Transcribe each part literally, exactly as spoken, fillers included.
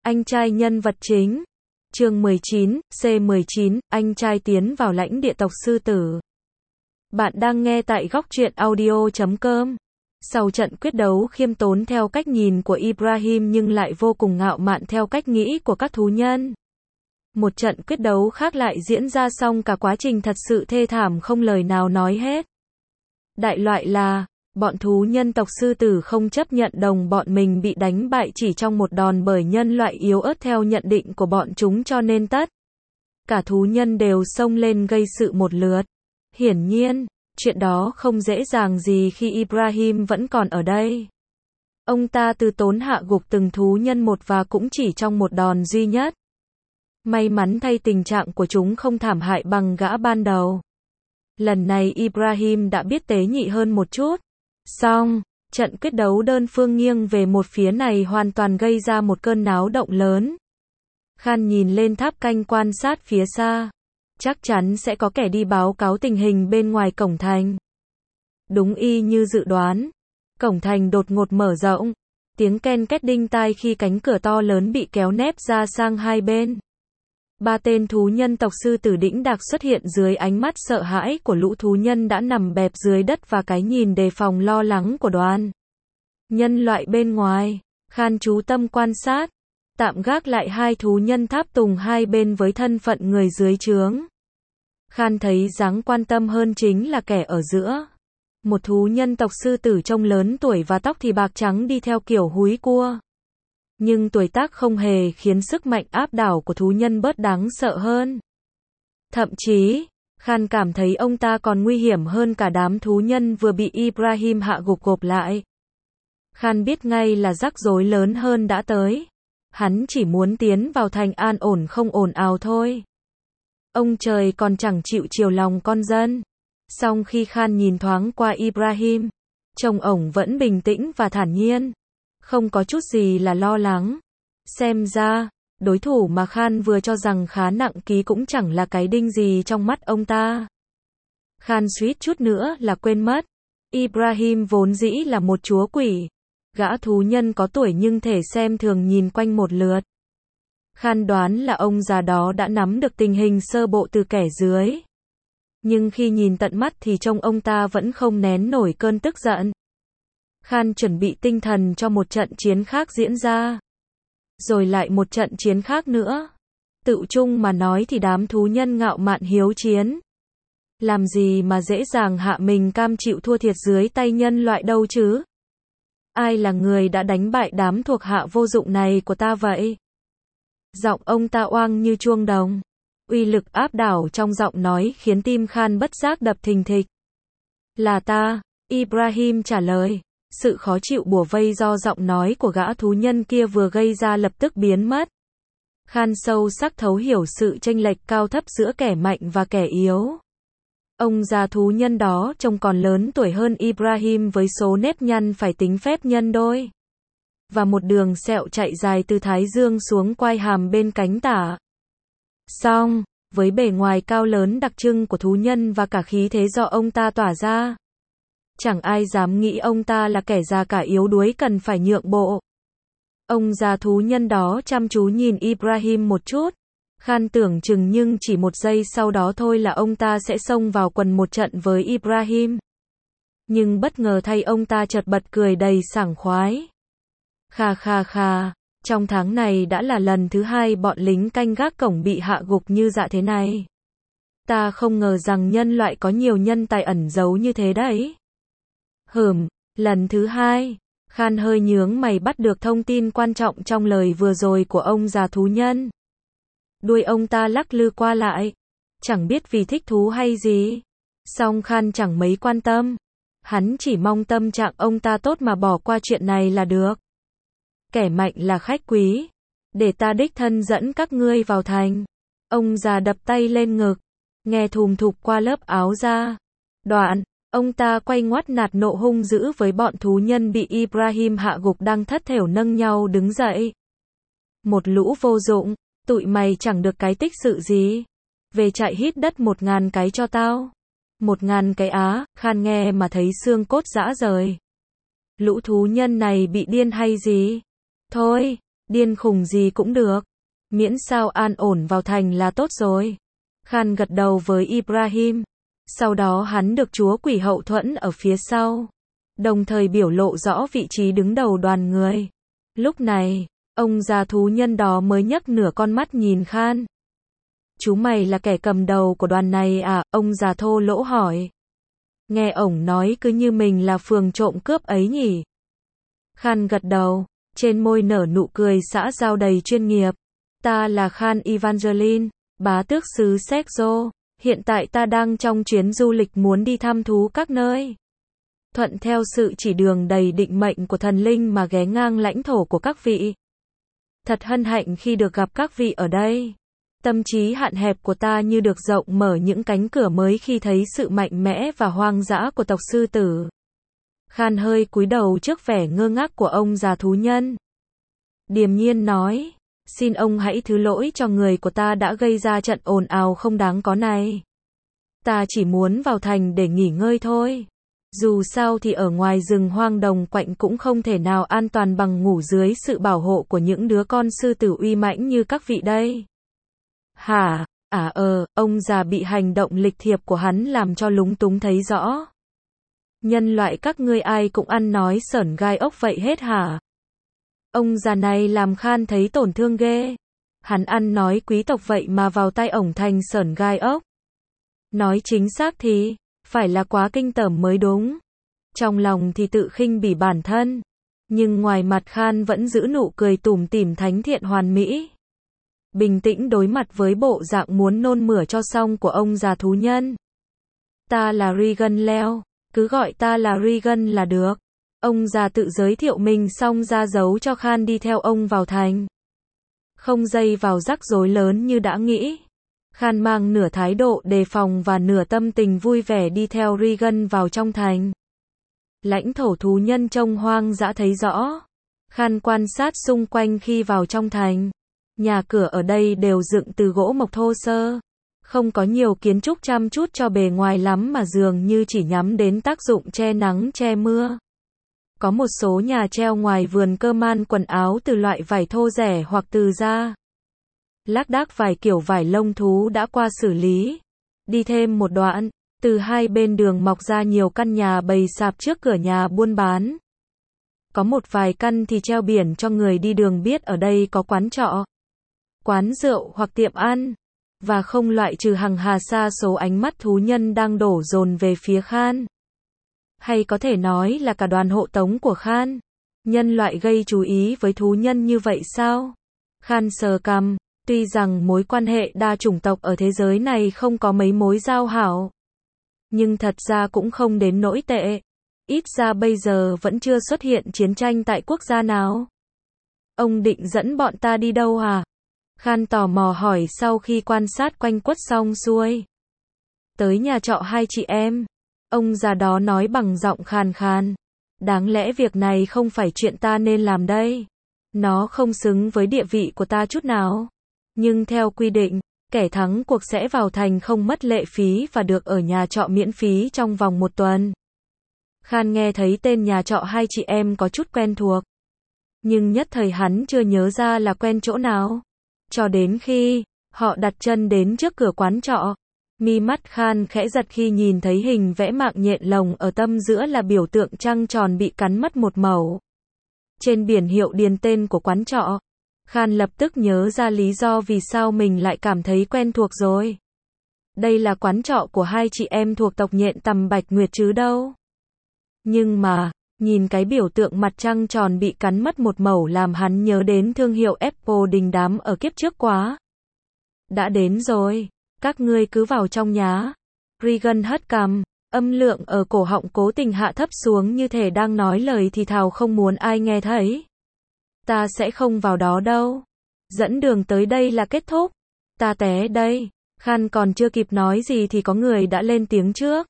Anh trai nhân vật chính. Chương mười chín, C mười chín, anh trai tiến vào lãnh địa tộc sư tử. Bạn đang nghe tại góc truyện audio chấm com. Sau trận quyết đấu khiêm tốn theo cách nhìn của Ibrahim nhưng lại vô cùng ngạo mạn theo cách nghĩ của các thú nhân. Một trận quyết đấu khác lại diễn ra, xong cả quá trình thật sự thê thảm không lời nào nói hết. Đại loại là, bọn thú nhân tộc sư tử không chấp nhận đồng bọn mình bị đánh bại chỉ trong một đòn bởi nhân loại yếu ớt theo nhận định của bọn chúng, cho nên tất cả thú nhân đều xông lên gây sự một lượt. Hiển nhiên, chuyện đó không dễ dàng gì khi Ibrahim vẫn còn ở đây. Ông ta từ tốn hạ gục từng thú nhân một và cũng chỉ trong một đòn duy nhất. May mắn thay tình trạng của chúng không thảm hại bằng gã ban đầu. Lần này Ibrahim đã biết tế nhị hơn một chút. Xong, trận quyết đấu đơn phương nghiêng về một phía này hoàn toàn gây ra một cơn náo động lớn. Khan nhìn lên tháp canh quan sát phía xa. Chắc chắn sẽ có kẻ đi báo cáo tình hình bên ngoài cổng thành. Đúng y như dự đoán. Cổng thành đột ngột mở rộng. Tiếng ken két đinh tai khi cánh cửa to lớn bị kéo nép ra sang hai bên. Ba tên thú nhân tộc sư tử đĩnh đạc xuất hiện dưới ánh mắt sợ hãi của lũ thú nhân đã nằm bẹp dưới đất và cái nhìn đề phòng lo lắng của đoàn nhân loại bên ngoài. Khan chú tâm quan sát, tạm gác lại hai thú nhân tháp tùng hai bên với thân phận người dưới trướng. Khan thấy dáng quan tâm hơn chính là kẻ ở giữa. Một thú nhân tộc sư tử trông lớn tuổi và tóc thì bạc trắng đi theo kiểu húi cua. Nhưng tuổi tác không hề khiến sức mạnh áp đảo của thú nhân bớt đáng sợ hơn. Thậm chí, Khan cảm thấy ông ta còn nguy hiểm hơn cả đám thú nhân vừa bị Ibrahim hạ gục gộp lại. Khan biết ngay là rắc rối lớn hơn đã tới. Hắn chỉ muốn tiến vào thành an ổn không ồn ào thôi. Ông trời còn chẳng chịu chiều lòng con dân. Song khi Khan nhìn thoáng qua Ibrahim, trông ổng vẫn bình tĩnh và thản nhiên. Không có chút gì là lo lắng. Xem ra, đối thủ mà Khan vừa cho rằng khá nặng ký cũng chẳng là cái đinh gì trong mắt ông ta. Khan suýt chút nữa là quên mất. Ibrahim vốn dĩ là một chúa quỷ. Gã thú nhân có tuổi nhưng thể xem thường nhìn quanh một lượt. Khan đoán là ông già đó đã nắm được tình hình sơ bộ từ kẻ dưới. Nhưng khi nhìn tận mắt thì trông ông ta vẫn không nén nổi cơn tức giận. Khan chuẩn bị tinh thần cho một trận chiến khác diễn ra. Rồi lại một trận chiến khác nữa. Tự chung mà nói thì đám thú nhân ngạo mạn hiếu chiến. Làm gì mà dễ dàng hạ mình cam chịu thua thiệt dưới tay nhân loại đâu chứ? Ai là người đã đánh bại đám thuộc hạ vô dụng này của ta vậy? Giọng ông ta oang như chuông đồng. Uy lực áp đảo trong giọng nói khiến tim Khan bất giác đập thình thịch. Là ta, Ibrahim trả lời. Sự khó chịu bủa vây do giọng nói của gã thú nhân kia vừa gây ra lập tức biến mất. Khan sâu sắc thấu hiểu sự chênh lệch cao thấp giữa kẻ mạnh và kẻ yếu. Ông già thú nhân đó trông còn lớn tuổi hơn Ibrahim với số nếp nhăn phải tính phép nhân đôi. Và một đường sẹo chạy dài từ thái dương xuống quai hàm bên cánh tả. Song, với bề ngoài cao lớn đặc trưng của thú nhân và cả khí thế do ông ta tỏa ra, chẳng ai dám nghĩ ông ta là kẻ già cả yếu đuối cần phải nhượng bộ. Ông già thú nhân đó chăm chú nhìn Ibrahim một chút. Khan tưởng chừng nhưng chỉ một giây sau đó thôi là ông ta sẽ xông vào quần một trận với Ibrahim. Nhưng bất ngờ thay ông ta chợt bật cười đầy sảng khoái. Kha kha kha, trong tháng này đã là lần thứ hai bọn lính canh gác cổng bị hạ gục như dạ thế này. Ta không ngờ rằng nhân loại có nhiều nhân tài ẩn giấu như thế đấy. Hừm, lần thứ hai. Khan hơi nhướng mày bắt được thông tin quan trọng trong lời vừa rồi của ông già thú nhân. Đuôi ông ta lắc lư qua lại. Chẳng biết vì thích thú hay gì. Song Khan chẳng mấy quan tâm. Hắn chỉ mong tâm trạng ông ta tốt mà bỏ qua chuyện này là được. Kẻ mạnh là khách quý. Để ta đích thân dẫn các ngươi vào thành. Ông già đập tay lên ngực. Nghe thùm thụp qua lớp áo ra. Đoạn, ông ta quay ngoắt nạt nộ hung dữ với bọn thú nhân bị Ibrahim hạ gục đang thất thểu nâng nhau đứng dậy. Một lũ vô dụng, tụi mày chẳng được cái tích sự gì. Về chạy hít đất một ngàn cái cho tao. Một ngàn cái á, Khan nghe mà thấy xương cốt rã rời. Lũ thú nhân này bị điên hay gì? Thôi, Điên khùng gì cũng được. Miễn sao an ổn vào thành là tốt rồi. Khan gật đầu với Ibrahim. Sau đó hắn được chúa quỷ hậu thuẫn ở phía sau. Đồng thời biểu lộ rõ vị trí đứng đầu đoàn người. Lúc này, ông già thú nhân đó mới nhấc nửa con mắt nhìn Khan. Chú mày là kẻ cầm đầu của đoàn này à? Ông già thô lỗ hỏi. Nghe ổng nói cứ như mình là phường trộm cướp ấy nhỉ. Khan gật đầu, trên môi nở nụ cười xã giao đầy chuyên nghiệp. Ta là Khan Evangeline, bá tước xứ Sekzo. Hiện tại ta đang trong chuyến du lịch muốn đi thăm thú các nơi. Thuận theo sự chỉ đường đầy định mệnh của thần linh mà ghé ngang lãnh thổ của các vị. Thật hân hạnh khi được gặp các vị ở đây. Tâm trí hạn hẹp của ta như được rộng mở những cánh cửa mới khi thấy sự mạnh mẽ và hoang dã của tộc sư tử. Khan hơi cúi đầu trước vẻ ngơ ngác của ông già thú nhân. Điềm nhiên nói, xin ông hãy thứ lỗi cho người của ta đã gây ra trận ồn ào không đáng có này. Ta chỉ muốn vào thành để nghỉ ngơi thôi. Dù sao thì ở ngoài rừng hoang đồng quạnh cũng không thể nào an toàn bằng ngủ dưới sự bảo hộ của những đứa con sư tử uy mãnh như các vị đây. Hả? À ờ, ông già bị hành động lịch thiệp của hắn làm cho lúng túng thấy rõ. Nhân loại các ngươi ai cũng ăn nói sởn gai ốc vậy hết hả? Ông già này làm Khan thấy tổn thương ghê. Hắn ăn nói quý tộc vậy mà vào tay ổng thành sởn gai ốc. Nói chính xác thì, phải là quá kinh tởm mới đúng. Trong lòng thì tự khinh bỉ bản thân. Nhưng ngoài mặt Khan vẫn giữ nụ cười tủm tỉm thánh thiện hoàn mỹ. Bình tĩnh đối mặt với bộ dạng muốn nôn mửa cho xong của ông già thú nhân. Ta là Regan Leo, cứ gọi ta là Regan là được. Ông già tự giới thiệu mình xong ra dấu cho Khan đi theo ông vào thành. Không dây vào rắc rối lớn như đã nghĩ. Khan mang nửa thái độ đề phòng và nửa tâm tình vui vẻ đi theo Regan vào trong thành. Lãnh thổ thú nhân trông hoang dã thấy rõ. Khan quan sát xung quanh khi vào trong thành. Nhà cửa ở đây đều dựng từ gỗ mộc thô sơ. Không có nhiều kiến trúc chăm chút cho bề ngoài lắm mà dường như chỉ nhắm đến tác dụng che nắng che mưa. Có một số nhà treo ngoài vườn cơ man quần áo từ loại vải thô rẻ hoặc từ da. Lác đác vài kiểu vải lông thú đã qua xử lý. Đi thêm một đoạn, từ hai bên đường mọc ra nhiều căn nhà bày sạp trước cửa nhà buôn bán. Có một vài căn thì treo biển cho người đi đường biết ở đây có quán trọ, quán rượu hoặc tiệm ăn. Và không loại trừ hằng hà sa số ánh mắt thú nhân đang đổ dồn về phía Khan. Hay có thể nói là cả đoàn hộ tống của Khan. Nhân loại gây chú ý với thú nhân như vậy sao? Khan sờ cằm, tuy rằng mối quan hệ đa chủng tộc ở thế giới này không có mấy mối giao hảo. Nhưng thật ra cũng không đến nỗi tệ. Ít ra bây giờ vẫn chưa xuất hiện chiến tranh tại quốc gia nào. Ông định dẫn bọn ta đi đâu hả? Khan tò mò hỏi sau khi quan sát quanh quất xong xuôi. Tới nhà trọ hai chị em. Ông già đó nói bằng giọng khàn khàn. Đáng lẽ việc này không phải chuyện ta nên làm đây. Nó không xứng với địa vị của ta chút nào. Nhưng theo quy định, kẻ thắng cuộc sẽ vào thành không mất lệ phí và được ở nhà trọ miễn phí trong vòng một tuần. Khan nghe thấy tên nhà trọ hai chị em có chút quen thuộc. Nhưng nhất thời hắn chưa nhớ ra là quen chỗ nào. Cho đến khi họ đặt chân đến trước cửa quán trọ. Mi mắt Khan khẽ giật khi nhìn thấy hình vẽ mạng nhện lồng ở tâm giữa là biểu tượng trăng tròn bị cắn mất một mẩu. Trên biển hiệu điền tên của quán trọ. Khan lập tức nhớ ra lý do vì sao mình lại cảm thấy quen thuộc rồi. Đây là quán trọ của hai chị em thuộc tộc nhện tầm Bạch Nguyệt chứ đâu. Nhưng mà, nhìn cái biểu tượng mặt trăng tròn bị cắn mất một mẩu làm hắn nhớ đến thương hiệu Apple đình đám ở kiếp trước quá. Đã đến rồi, các ngươi cứ vào trong nhá. Regan hất cằm, âm lượng ở cổ họng cố tình hạ thấp xuống như thể đang nói lời thì thào không muốn ai nghe thấy. Ta sẽ không vào đó đâu. Dẫn đường tới đây là kết thúc. Ta té đây. Khan còn chưa kịp nói gì thì có người đã lên tiếng trước.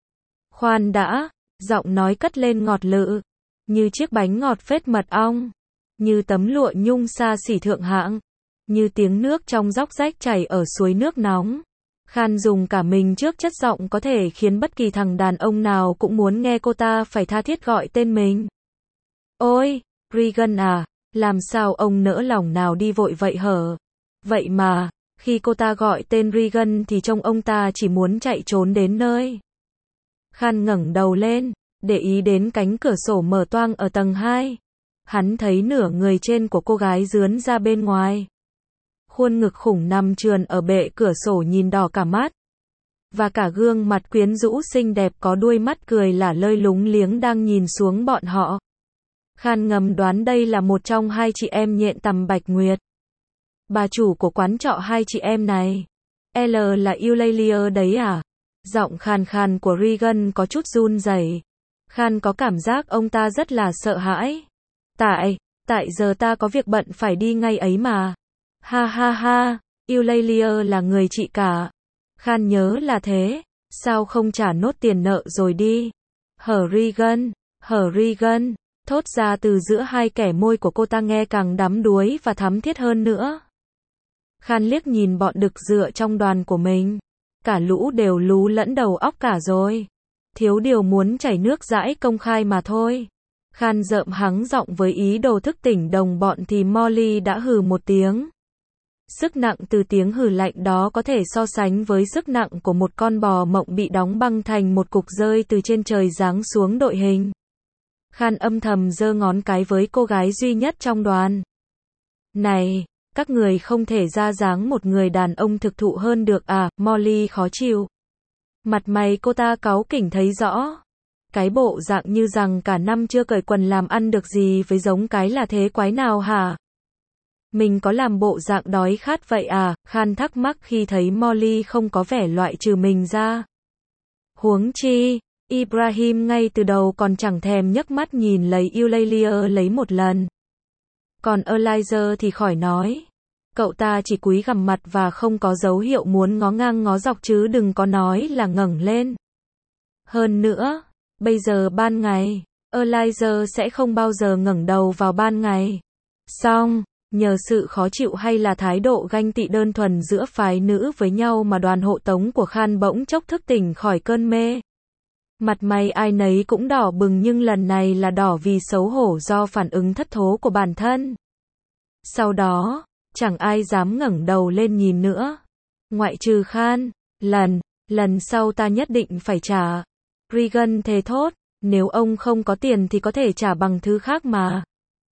Khoan đã, giọng nói cất lên ngọt lự, như chiếc bánh ngọt phết mật ong, như tấm lụa nhung xa xỉ thượng hạng, như tiếng nước trong róc rách chảy ở suối nước nóng. Khan dùng cả mình trước chất giọng có thể khiến bất kỳ thằng đàn ông nào cũng muốn nghe cô ta phải tha thiết gọi tên mình. Ôi, Regan à, Làm sao ông nỡ lòng nào đi vội vậy hở? Vậy mà, khi cô ta gọi tên Regan thì trông ông ta chỉ muốn chạy trốn đến nơi. Khan ngẩng đầu lên, để ý đến cánh cửa sổ mở toang ở tầng hai. Hắn thấy nửa người trên của cô gái dướn ra bên ngoài. Khuôn ngực khủng nằm trườn ở bệ cửa sổ nhìn đỏ cả mắt. Và cả gương mặt quyến rũ xinh đẹp có đuôi mắt cười lả lơi lúng liếng đang nhìn xuống bọn họ. Khan ngầm đoán đây là một trong hai chị em nhện tằm Bạch Nguyệt. Bà chủ của quán trọ hai chị em này. L là Eulalia đấy à? Giọng khàn khàn của Regan có chút run rẩy. Khan có cảm giác ông ta rất là sợ hãi. Tại, tại giờ ta có việc bận phải đi ngay ấy mà. Ha ha ha, Eulalia là người chị cả. Khan nhớ là thế, sao không trả nốt tiền nợ rồi đi? Hở Regan, hở Regan, thốt ra từ giữa hai kẻ môi của cô ta nghe càng đắm đuối và thắm thiết hơn nữa. Khan liếc nhìn bọn đực dựa trong đoàn của mình. Cả lũ đều lú lẫn đầu óc cả rồi. Thiếu điều muốn chảy nước dãi công khai mà thôi. Khan rợm hắng giọng với ý đồ thức tỉnh đồng bọn thì Molly đã hừ một tiếng. Sức nặng từ tiếng hừ lạnh đó có thể so sánh với sức nặng của một con bò mộng bị đóng băng thành một cục rơi từ trên trời giáng xuống đội hình. Khan âm thầm giơ ngón cái với cô gái duy nhất trong đoàn. Này, các người không thể ra dáng một người đàn ông thực thụ hơn được à? Molly khó chịu. Mặt mày cô ta cáu kỉnh thấy rõ. Cái bộ dạng như rằng cả năm chưa cởi quần làm ăn được gì với giống cái là thế quái nào hả? Mình có làm bộ dạng đói khát vậy à? Khan thắc mắc khi thấy Molly không có vẻ loại trừ mình ra. Huống chi, Ibrahim ngay từ đầu còn chẳng thèm nhấc mắt nhìn lấy Eulalia lấy một lần. Còn Elijah thì khỏi nói. Cậu ta chỉ cúi gằm mặt và không có dấu hiệu muốn ngó ngang ngó dọc chứ đừng có nói là ngẩng lên. Hơn nữa, bây giờ ban ngày, Elijah sẽ không bao giờ ngẩng đầu vào ban ngày. Xong, nhờ sự khó chịu hay là thái độ ganh tị đơn thuần giữa phái nữ với nhau mà đoàn hộ tống của Khan bỗng chốc thức tỉnh khỏi cơn mê. Mặt mày ai nấy cũng đỏ bừng nhưng lần này là đỏ vì xấu hổ do phản ứng thất thố của bản thân. Sau đó, chẳng ai dám ngẩng đầu lên nhìn nữa. Ngoại trừ Khan, lần, lần sau ta nhất định phải trả. Regan thề thốt, nếu ông không có tiền thì có thể trả bằng thứ khác mà.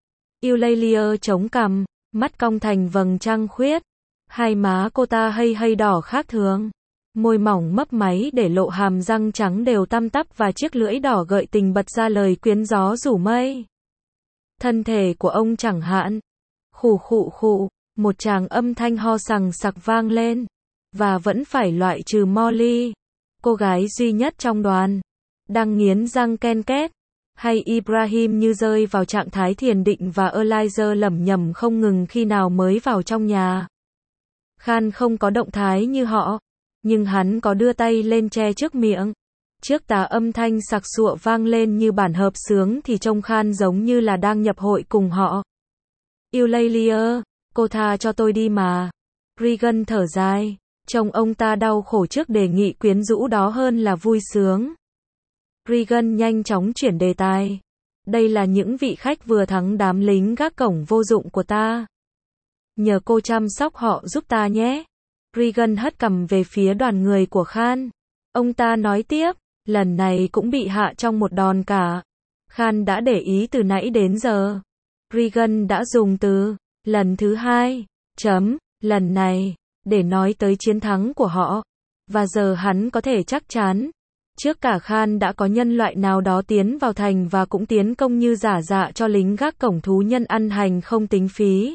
Eulalia chống cằm, mắt cong thành vầng trăng khuyết. Hai má cô ta hây hây đỏ khác thường. Môi mỏng mấp máy để lộ hàm răng trắng đều tăm tắp và chiếc lưỡi đỏ gợi tình bật ra lời quyến gió rủ mây. Thân thể của ông chẳng hạn. Khụ khụ khụ, một tràng âm thanh ho sằng sặc vang lên. Và vẫn phải loại trừ Molly, cô gái duy nhất trong đoàn, đang nghiến răng ken két. Hay Ibrahim như rơi vào trạng thái thiền định và Elijah lẩm nhẩm không ngừng khi nào mới vào trong nhà. Khan không có động thái như họ, nhưng hắn có đưa tay lên che trước miệng. Trước tá âm thanh sặc sụa vang lên như bản hợp xướng thì trông Khan giống như là đang nhập hội cùng họ. Eulalia, cô tha cho tôi đi mà. Regan thở dài, trông ông ta đau khổ trước đề nghị quyến rũ đó hơn là vui sướng. Regan nhanh chóng chuyển đề tài. Đây là những vị khách vừa thắng đám lính gác cổng vô dụng của ta. Nhờ cô chăm sóc họ giúp ta nhé. Regan hất cằm về phía đoàn người của Khan. Ông ta nói tiếp, lần này cũng bị hạ trong một đòn cả. Khan đã để ý từ nãy đến giờ. Regan đã dùng từ, lần thứ hai, chấm, lần này, để nói tới chiến thắng của họ. Và giờ hắn có thể chắc chắn. Trước cả Khan đã có nhân loại nào đó tiến vào thành và cũng tiến công như giả dạ cho lính gác cổng thú nhân ăn hành không tính phí.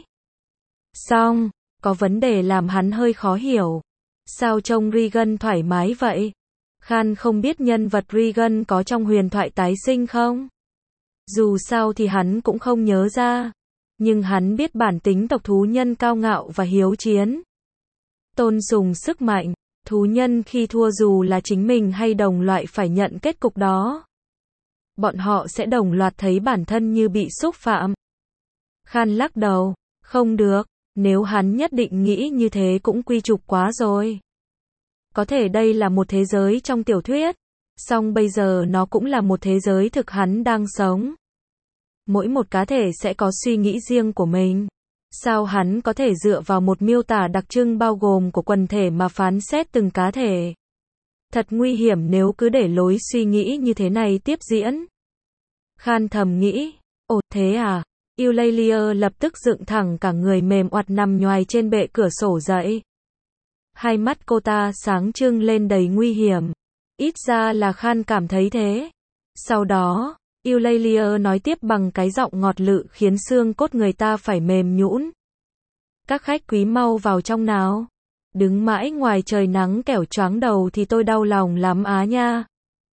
Xong, có vấn đề làm hắn hơi khó hiểu. Sao trông Regan thoải mái vậy? Khan không biết nhân vật Regan có trong huyền thoại tái sinh không? Dù sao thì hắn cũng không nhớ ra. Nhưng hắn biết bản tính tộc thú nhân cao ngạo và hiếu chiến. Tôn sùng sức mạnh. Thú nhân khi thua dù là chính mình hay đồng loại phải nhận kết cục đó. Bọn họ sẽ đồng loạt thấy bản thân như bị xúc phạm. Khan lắc đầu, không được, nếu hắn nhất định nghĩ như thế cũng quy trục quá rồi. Có thể đây là một thế giới trong tiểu thuyết, song bây giờ nó cũng là một thế giới thực hắn đang sống. Mỗi một cá thể sẽ có suy nghĩ riêng của mình. Sao hắn có thể dựa vào một miêu tả đặc trưng bao gồm của quần thể mà phán xét từng cá thể? Thật nguy hiểm nếu cứ để lối suy nghĩ như thế này tiếp diễn. Khan thầm nghĩ, ồ thế à? Eulalia lập tức dựng thẳng cả người mềm oặt nằm nhoài trên bệ cửa sổ dậy. Hai mắt cô ta sáng trưng lên đầy nguy hiểm. Ít ra là Khan cảm thấy thế. Sau đó, Eulalia nói tiếp bằng cái giọng ngọt lự khiến xương cốt người ta phải mềm nhũn. Các khách quý mau vào trong nào. Đứng mãi ngoài trời nắng kẻo choáng đầu thì tôi đau lòng lắm á nha.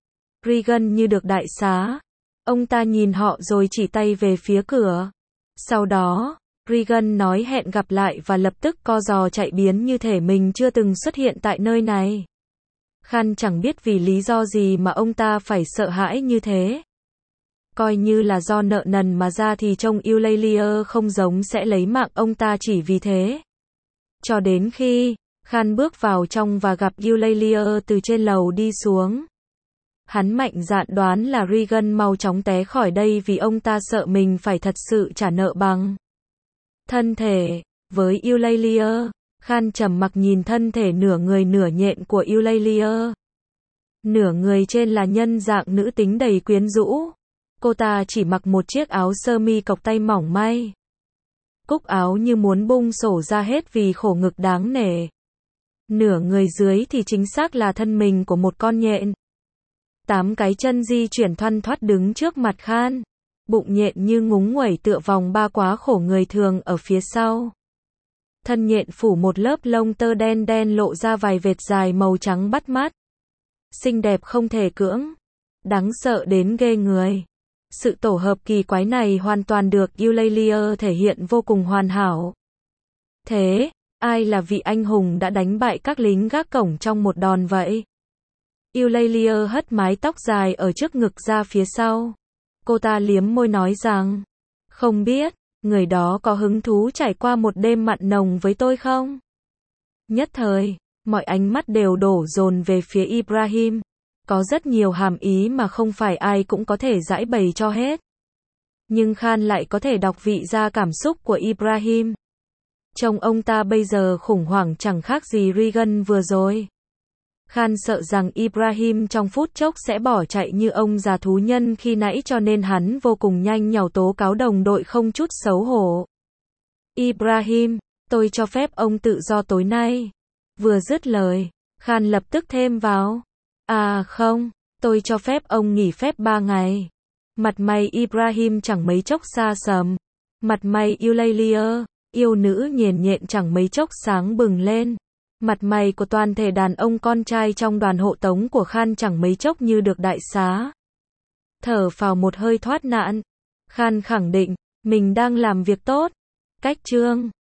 Regan như được đại xá. Ông ta nhìn họ rồi chỉ tay về phía cửa. Sau đó, Regan nói hẹn gặp lại và lập tức co giò chạy biến như thể mình chưa từng xuất hiện tại nơi này. Khan chẳng biết vì lý do gì mà ông ta phải sợ hãi như thế. Coi như là do nợ nần mà ra thì trông Eulalia không giống sẽ lấy mạng ông ta chỉ vì thế. Cho đến khi Khan bước vào trong và gặp Eulalia từ trên lầu đi xuống. Hắn mạnh dạn đoán là Regan mau chóng té khỏi đây vì ông ta sợ mình phải thật sự trả nợ bằng thân thể. Với Eulalia, Khan trầm mặc nhìn thân thể nửa người nửa nhện của Eulalia. Nửa người trên là nhân dạng nữ tính đầy quyến rũ. Cô ta chỉ mặc một chiếc áo sơ mi cộc tay mỏng may. Cúc áo như muốn bung xổ ra hết vì khổ ngực đáng nể. Nửa người dưới thì chính xác là thân mình của một con nhện. Tám cái chân di chuyển thoăn thoắt đứng trước mặt Khan. Bụng nhện như ngúng nguẩy tựa vòng ba quá khổ người thường ở phía sau. Thân nhện phủ một lớp lông tơ đen đen lộ ra vài vệt dài màu trắng bắt mắt. Xinh đẹp không thể cưỡng. Đáng sợ đến ghê người. Sự tổ hợp kỳ quái này hoàn toàn được Eulalia thể hiện vô cùng hoàn hảo. Thế, ai là vị anh hùng đã đánh bại các lính gác cổng trong một đòn vậy? Eulalia hất mái tóc dài ở trước ngực ra phía sau. Cô ta liếm môi nói rằng, không biết, người đó có hứng thú trải qua một đêm mặn nồng với tôi không? Nhất thời, mọi ánh mắt đều đổ dồn về phía Ibrahim. Có rất nhiều hàm ý mà không phải ai cũng có thể giải bày cho hết. Nhưng Khan lại có thể đọc vị ra cảm xúc của Ibrahim. Trông ông ta bây giờ khủng hoảng chẳng khác gì Regan vừa rồi. Khan sợ rằng Ibrahim trong phút chốc sẽ bỏ chạy như ông già thú nhân khi nãy cho nên hắn vô cùng nhanh nhảu tố cáo đồng đội không chút xấu hổ. Ibrahim, tôi cho phép ông tự do tối nay. Vừa dứt lời, Khan lập tức thêm vào. À không, tôi cho phép ông nghỉ phép ba ngày. Mặt mày Ibrahim chẳng mấy chốc xa sầm. Mặt mày Eulalia, yêu nữ nhiền nhện chẳng mấy chốc sáng bừng lên. Mặt mày của toàn thể đàn ông con trai trong đoàn hộ tống của Khan chẳng mấy chốc như được đại xá. Thở phào một hơi thoát nạn. Khan khẳng định, mình đang làm việc tốt. Cách chương